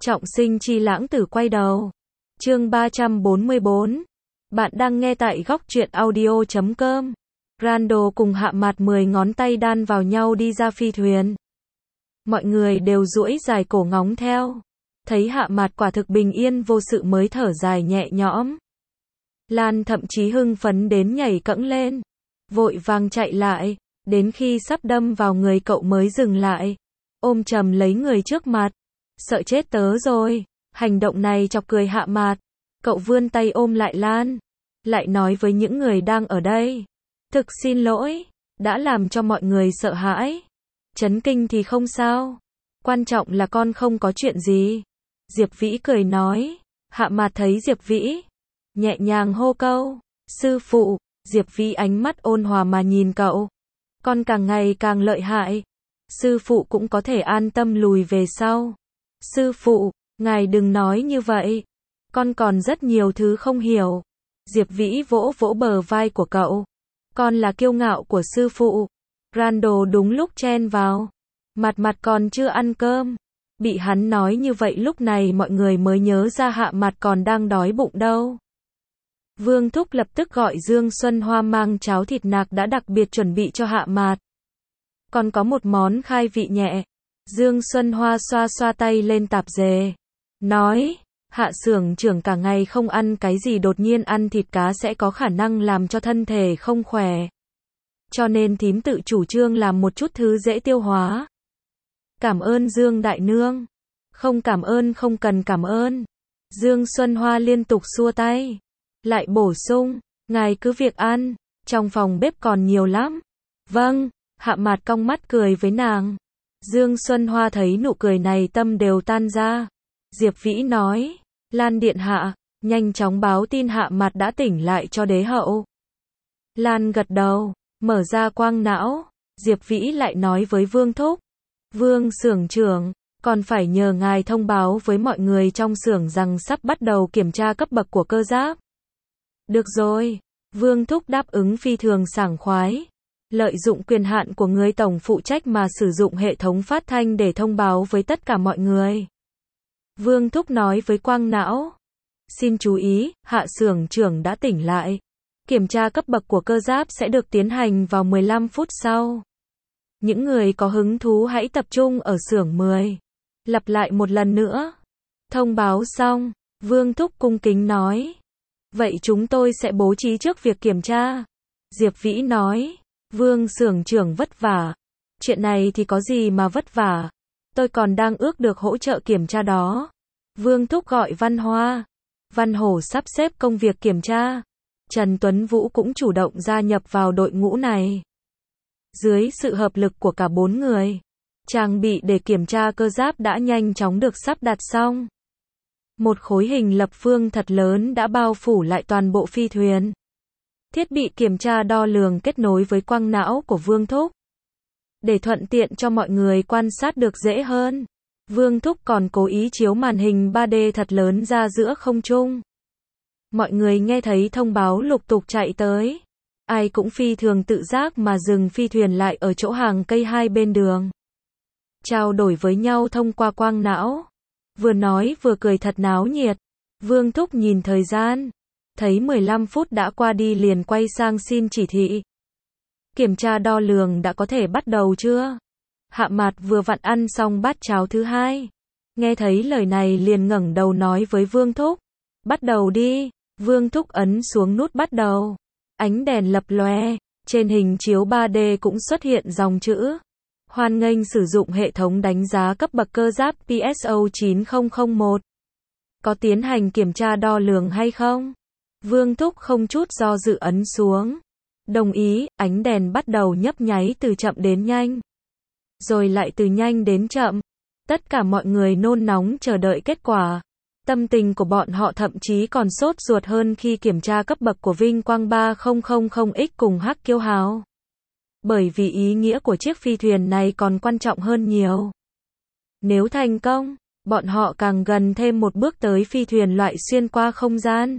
Trọng sinh chi lãng tử quay đầu. Chương 344. Bạn đang nghe tại góc truyện audio.com. Randall cùng Hạ Mạt 10 ngón tay đan vào nhau đi ra phi thuyền. Mọi người đều duỗi dài cổ ngóng theo. Thấy Hạ Mạt quả thực bình yên vô sự mới thở dài nhẹ nhõm. Lan thậm chí hưng phấn đến nhảy cẫng lên. Vội vàng chạy lại. Đến khi sắp đâm vào người cậu mới dừng lại. Ôm chầm lấy người trước mặt. Sợ chết tớ rồi. Hành động này chọc cười Hạ Mạt. Cậu vươn tay ôm lại Lan. Lại nói với những người đang ở đây. Thực xin lỗi. Đã làm cho mọi người sợ hãi. Chấn kinh thì không sao. Quan trọng là con không có chuyện gì. Diệp Vĩ cười nói. Hạ Mạt thấy Diệp Vĩ. Nhẹ nhàng hô câu. Sư phụ. Diệp Vĩ ánh mắt ôn hòa mà nhìn cậu. Con càng ngày càng lợi hại. Sư phụ cũng có thể an tâm lùi về sau. Sư phụ, ngài đừng nói như vậy. Con còn rất nhiều thứ không hiểu. Diệp Vĩ vỗ vỗ bờ vai của cậu. Con là kiêu ngạo của sư phụ. Randall đúng lúc chen vào. Mặt còn chưa ăn cơm. Bị hắn nói như vậy lúc này mọi người mới nhớ ra Hạ Mạt còn đang đói bụng đâu. Vương Thúc lập tức gọi Dương Xuân Hoa mang cháo thịt nạc đã đặc biệt chuẩn bị cho Hạ Mạt. Còn có một món khai vị nhẹ. Dương Xuân Hoa xoa xoa tay lên tạp dề. Nói, Hạ xưởng trưởng cả ngày không ăn cái gì đột nhiên ăn thịt cá sẽ có khả năng làm cho thân thể không khỏe. Cho nên thím tự chủ trương làm một chút thứ dễ tiêu hóa. Cảm ơn Dương Đại Nương. Không cảm ơn, không cần cảm ơn. Dương Xuân Hoa liên tục xua tay. Lại bổ sung, ngài cứ việc ăn, trong phòng bếp còn nhiều lắm. Vâng, Hạ Mạt cong mắt cười với nàng. Dương Xuân Hoa thấy nụ cười này tâm đều tan ra. Diệp Vĩ nói, Lan điện hạ, nhanh chóng báo tin Hạ Mạt đã tỉnh lại cho đế hậu. Lan gật đầu, mở ra quang não. Diệp Vĩ lại nói với Vương Thúc. Vương xưởng trưởng, còn phải nhờ ngài thông báo với mọi người trong xưởng rằng sắp bắt đầu kiểm tra cấp bậc của cơ giáp. Được rồi, Vương Thúc đáp ứng phi thường sảng khoái. Lợi dụng quyền hạn của người tổng phụ trách mà sử dụng hệ thống phát thanh để thông báo với tất cả mọi người. Vương Thúc nói với quang não. Xin chú ý, Hạ xưởng trưởng đã tỉnh lại. Kiểm tra cấp bậc của cơ giáp sẽ được tiến hành vào 15 phút sau. Những người có hứng thú hãy tập trung ở xưởng 10. Lặp lại một lần nữa. Thông báo xong, Vương Thúc cung kính nói. Vậy chúng tôi sẽ bố trí trước việc kiểm tra. Diệp Vĩ nói. Vương xưởng trưởng vất vả. Chuyện này thì có gì mà vất vả. Tôi còn đang ước được hỗ trợ kiểm tra đó. Vương Thúc gọi Văn Hoa. Văn Hổ sắp xếp công việc kiểm tra. Trần Tuấn Vũ cũng chủ động gia nhập vào đội ngũ này. Dưới sự hợp lực của cả 4 người, trang bị để kiểm tra cơ giáp đã nhanh chóng được sắp đặt xong. Một khối hình lập phương thật lớn đã bao phủ lại toàn bộ phi thuyền. Thiết bị kiểm tra đo lường kết nối với quang não của Vương Thúc. Để thuận tiện cho mọi người quan sát được dễ hơn, Vương Thúc còn cố ý chiếu màn hình 3D thật lớn ra giữa không trung. Mọi người nghe thấy thông báo lục tục chạy tới. Ai cũng phi thường tự giác mà dừng phi thuyền lại ở chỗ hàng cây hai bên đường. Trao đổi với nhau thông qua quang não. Vừa nói vừa cười thật náo nhiệt. Vương Thúc nhìn thời gian. Thấy 15 phút đã qua đi liền quay sang xin chỉ thị. Kiểm tra đo lường đã có thể bắt đầu chưa? Hạ Mạt vừa vặn ăn xong bát cháo thứ hai. Nghe thấy lời này liền ngẩng đầu nói với Vương Thúc. Bắt đầu đi. Vương Thúc ấn xuống nút bắt đầu. Ánh đèn lập lòe. Trên hình chiếu 3D cũng xuất hiện dòng chữ. Hoan nghênh sử dụng hệ thống đánh giá cấp bậc cơ giáp PSO 9001. Có tiến hành kiểm tra đo lường hay không? Vương Thúc không chút do dự ấn xuống. Đồng ý, ánh đèn bắt đầu nhấp nháy từ chậm đến nhanh. Rồi lại từ nhanh đến chậm. Tất cả mọi người nôn nóng chờ đợi kết quả. Tâm tình của bọn họ thậm chí còn sốt ruột hơn khi kiểm tra cấp bậc của Vinh Quang 3000X cùng Hắc Kiêu Hào. Bởi vì ý nghĩa của chiếc phi thuyền này còn quan trọng hơn nhiều. Nếu thành công, bọn họ càng gần thêm một bước tới phi thuyền loại xuyên qua không gian.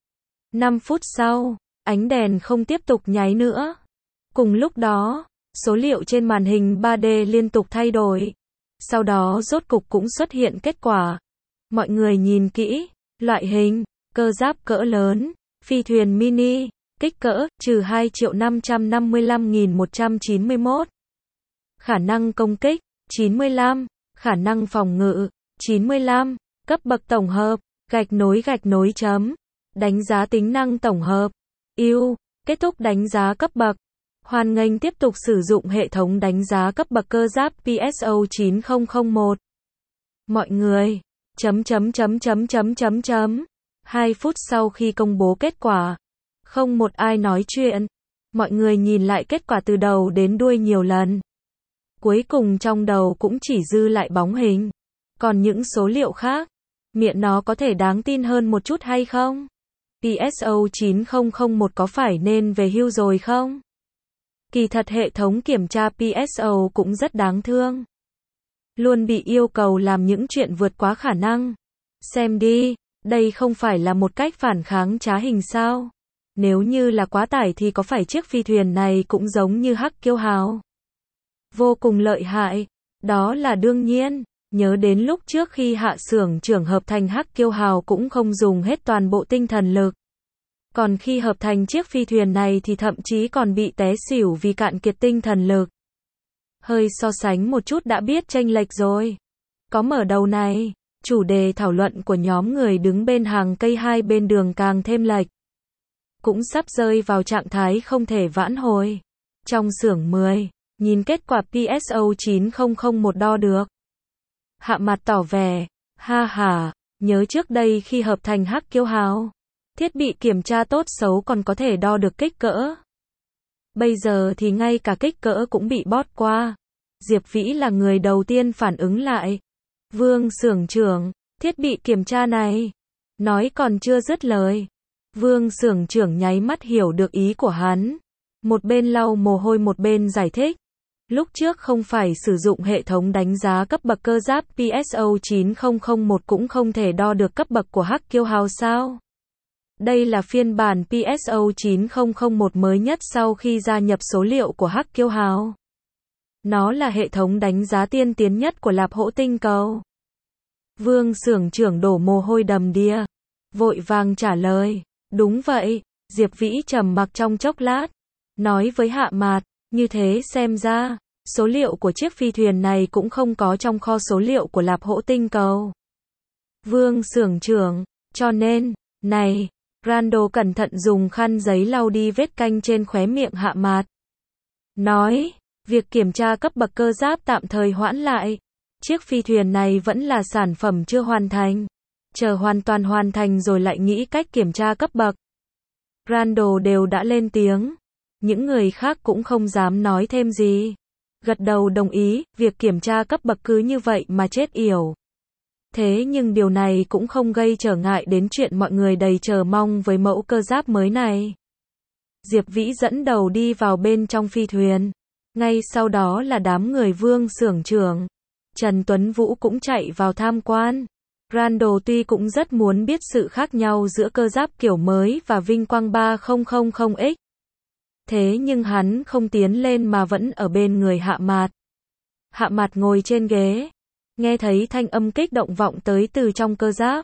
5 phút sau, ánh đèn không tiếp tục nháy nữa. Cùng lúc đó, số liệu trên màn hình 3D liên tục thay đổi. Sau đó rốt cục cũng xuất hiện kết quả. Mọi người nhìn kỹ, loại hình, cơ giáp cỡ lớn, phi thuyền mini, kích cỡ, trừ 2.555.191. Khả năng công kích, 95. Khả năng phòng ngự, 95. Cấp bậc tổng hợp, gạch nối chấm. Đánh giá tính năng tổng hợp. Ưu, kết thúc đánh giá cấp bậc. Hoan nghênh tiếp tục sử dụng hệ thống đánh giá cấp bậc cơ giáp PSO 9001. Mọi người, 2 phút sau khi công bố kết quả, không một ai nói chuyện. Mọi người nhìn lại kết quả từ đầu đến đuôi nhiều lần. Cuối cùng trong đầu cũng chỉ dư lại bóng hình. Còn những số liệu khác, miệng nó có thể đáng tin hơn một chút hay không? PSO 9001 có phải nên về hưu rồi không? Kỳ thật hệ thống kiểm tra PSO cũng rất đáng thương. Luôn bị yêu cầu làm những chuyện vượt quá khả năng. Xem đi, đây không phải là một cách phản kháng trá hình sao? Nếu như là quá tải thì có phải chiếc phi thuyền này cũng giống như Hắc Kiêu Hào? Vô cùng lợi hại. Đó là đương nhiên. Nhớ đến lúc trước khi Hạ xưởng trưởng hợp thành Hắc Kiêu Hào cũng không dùng hết toàn bộ tinh thần lực. Còn khi hợp thành chiếc phi thuyền này thì thậm chí còn bị té xỉu vì cạn kiệt tinh thần lực. Hơi so sánh một chút đã biết chênh lệch rồi. Có mở đầu này, chủ đề thảo luận của nhóm người đứng bên hàng cây hai bên đường càng thêm lệch. Cũng sắp rơi vào trạng thái không thể vãn hồi. Trong xưởng 10, nhìn kết quả PSO 9001 đo được. Hạ mặt tỏ vẻ, ha ha, nhớ trước đây khi hợp thành Hắc Kiêu Hào, thiết bị kiểm tra tốt xấu còn có thể đo được kích cỡ. Bây giờ thì ngay cả kích cỡ cũng bị bót qua. Diệp Vĩ là người đầu tiên phản ứng lại. Vương xưởng trưởng, thiết bị kiểm tra này. Nói còn chưa dứt lời. Vương xưởng trưởng nháy mắt hiểu được ý của hắn. Một bên lau mồ hôi một bên giải thích. Lúc trước không phải sử dụng hệ thống đánh giá cấp bậc cơ giáp PSO 9001 cũng không thể đo được cấp bậc của Hắc Kiêu Hào sao? Đây là phiên bản PSO 9001 mới nhất sau khi gia nhập số liệu của Hắc Kiêu Hào. Nó là hệ thống đánh giá tiên tiến nhất của Lạp Hỗ tinh cầu. Vương xưởng trưởng đổ mồ hôi đầm đìa, vội vàng trả lời, đúng vậy. Diệp Vĩ trầm mặc trong chốc lát, nói với Hạ Mạt, như thế xem ra, số liệu của chiếc phi thuyền này cũng không có trong kho số liệu của Lạp Hỗ tinh cầu. Vương xưởng trưởng, cho nên, này, Randall cẩn thận dùng khăn giấy lau đi vết canh trên khóe miệng Hạ Mạt. Nói, việc kiểm tra cấp bậc cơ giáp tạm thời hoãn lại. Chiếc phi thuyền này vẫn là sản phẩm chưa hoàn thành. Chờ hoàn toàn hoàn thành rồi lại nghĩ cách kiểm tra cấp bậc. Randall đều đã lên tiếng. Những người khác cũng không dám nói thêm gì. Gật đầu đồng ý, việc kiểm tra cấp bậc cứ như vậy mà chết yểu. Thế nhưng điều này cũng không gây trở ngại đến chuyện mọi người đầy chờ mong với mẫu cơ giáp mới này. Diệp Vĩ dẫn đầu đi vào bên trong phi thuyền. Ngay sau đó là đám người Vương xưởng trưởng. Trần Tuấn Vũ cũng chạy vào tham quan. Randall tuy cũng rất muốn biết sự khác nhau giữa cơ giáp kiểu mới và Vinh Quang 3000X. Thế nhưng hắn không tiến lên mà vẫn ở bên người Hạ Mạt. Hạ Mạt ngồi trên ghế. Nghe thấy thanh âm kích động vọng tới từ trong cơ giáp.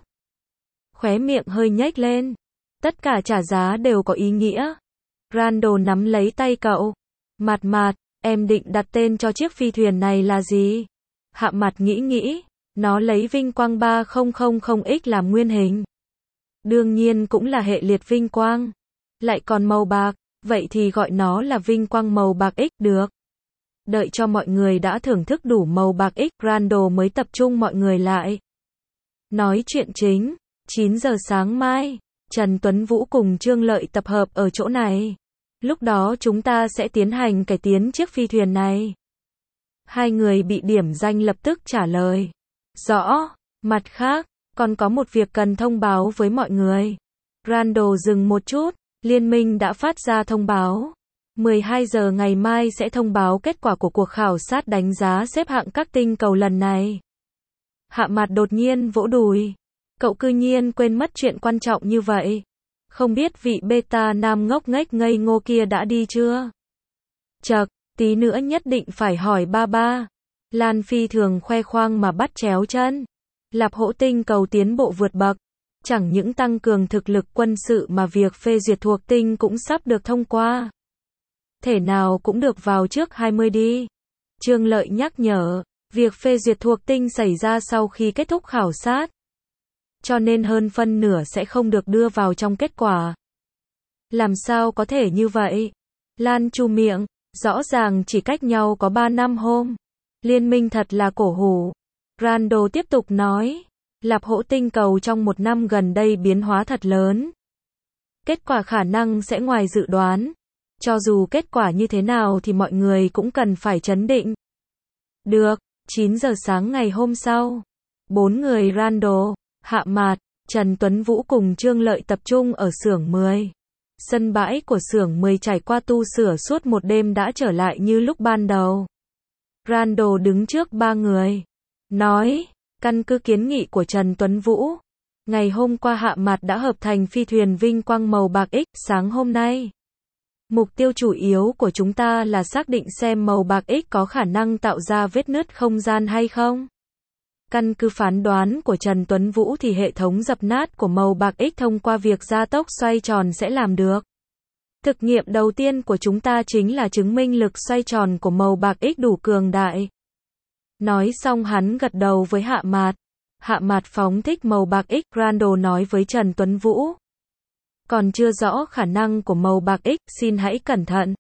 Khóe miệng hơi nhếch lên. Tất cả trả giá đều có ý nghĩa. Randall nắm lấy tay cậu. Mạt Mạt, em định đặt tên cho chiếc phi thuyền này là gì? Hạ Mạt nghĩ. Nó lấy Vinh Quang 3000X làm nguyên hình. Đương nhiên cũng là hệ liệt Vinh Quang. Lại còn màu bạc. Vậy thì gọi nó là Vinh Quang màu bạc X được. Đợi cho mọi người đã thưởng thức đủ màu bạc X, Randall mới tập trung mọi người lại. Nói chuyện chính, 9 giờ sáng mai, Trần Tuấn Vũ cùng Trương Lợi tập hợp ở chỗ này. Lúc đó chúng ta sẽ tiến hành cải tiến chiếc phi thuyền này. Hai người bị điểm danh lập tức trả lời. Rõ, mặt khác, còn có một việc cần thông báo với mọi người. Randall dừng một chút, liên minh đã phát ra thông báo. 12 giờ ngày mai sẽ thông báo kết quả của cuộc khảo sát đánh giá xếp hạng các tinh cầu lần này. Hạ Mạt đột nhiên vỗ đùi. Cậu cư nhiên quên mất chuyện quan trọng như vậy. Không biết vị beta nam ngốc nghếch ngây ngô kia đã đi chưa? Chậc, tí nữa nhất định phải hỏi ba ba. Lan Phi thường khoe khoang mà bắt chéo chân. Lạp Hỗ tinh cầu tiến bộ vượt bậc. Chẳng những tăng cường thực lực quân sự mà việc phê duyệt thuộc tinh cũng sắp được thông qua. Thể nào cũng được vào trước 20 đi. Trương Lợi nhắc nhở, việc phê duyệt thuộc tinh xảy ra sau khi kết thúc khảo sát. Cho nên hơn phân nửa sẽ không được đưa vào trong kết quả. Làm sao có thể như vậy? Lan chu miệng, rõ ràng chỉ cách nhau có 3 năm hôm. Liên minh thật là cổ hủ. Randall tiếp tục nói, Lạp Hỗ tinh cầu trong 1 năm gần đây biến hóa thật lớn. Kết quả khả năng sẽ ngoài dự đoán. Cho dù kết quả như thế nào thì mọi người cũng cần phải trấn định. Được, 9 giờ sáng ngày hôm sau, 4 người Randall, Hạ Mạt, Trần Tuấn Vũ cùng Trương Lợi tập trung ở xưởng 10. Sân bãi của xưởng 10 trải qua tu sửa suốt một đêm đã trở lại như lúc ban đầu. Randall đứng trước 3 người, nói, căn cứ kiến nghị của Trần Tuấn Vũ, ngày hôm qua Hạ Mạt đã hợp thành phi thuyền vinh quang màu bạc X, sáng hôm nay. Mục tiêu chủ yếu của chúng ta là xác định xem màu bạc X có khả năng tạo ra vết nứt không gian hay không. Căn cứ phán đoán của Trần Tuấn Vũ thì hệ thống dập nát của màu bạc X thông qua việc gia tốc xoay tròn sẽ làm được. Thực nghiệm đầu tiên của chúng ta chính là chứng minh lực xoay tròn của màu bạc X đủ cường đại. Nói xong hắn gật đầu với Hạ Mạt. Hạ Mạt phóng thích màu bạc X, Randall nói với Trần Tuấn Vũ. Còn chưa rõ khả năng của màu bạc X, xin hãy cẩn thận.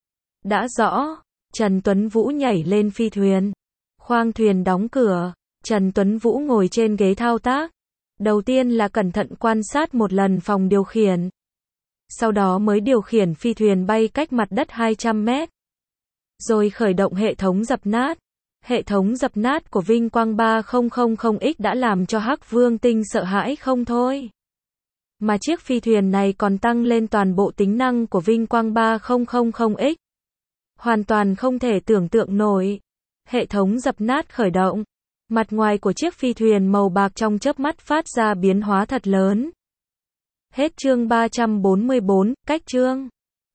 Đã rõ, Trần Tuấn Vũ nhảy lên phi thuyền. Khoang thuyền đóng cửa, Trần Tuấn Vũ ngồi trên ghế thao tác. Đầu tiên là cẩn thận quan sát một lần phòng điều khiển. Sau đó mới điều khiển phi thuyền bay cách mặt đất 200 mét. Rồi khởi động hệ thống dập nát. Hệ thống dập nát của Vinh Quang 3000X đã làm cho Hắc Vương Tinh sợ hãi không thôi. Mà chiếc phi thuyền này còn tăng lên toàn bộ tính năng của Vinh Quang 3000X. Hoàn toàn không thể tưởng tượng nổi. Hệ thống dập nát khởi động. Mặt ngoài của chiếc phi thuyền màu bạc trong chớp mắt phát ra biến hóa thật lớn. Hết chương 344, cách chương.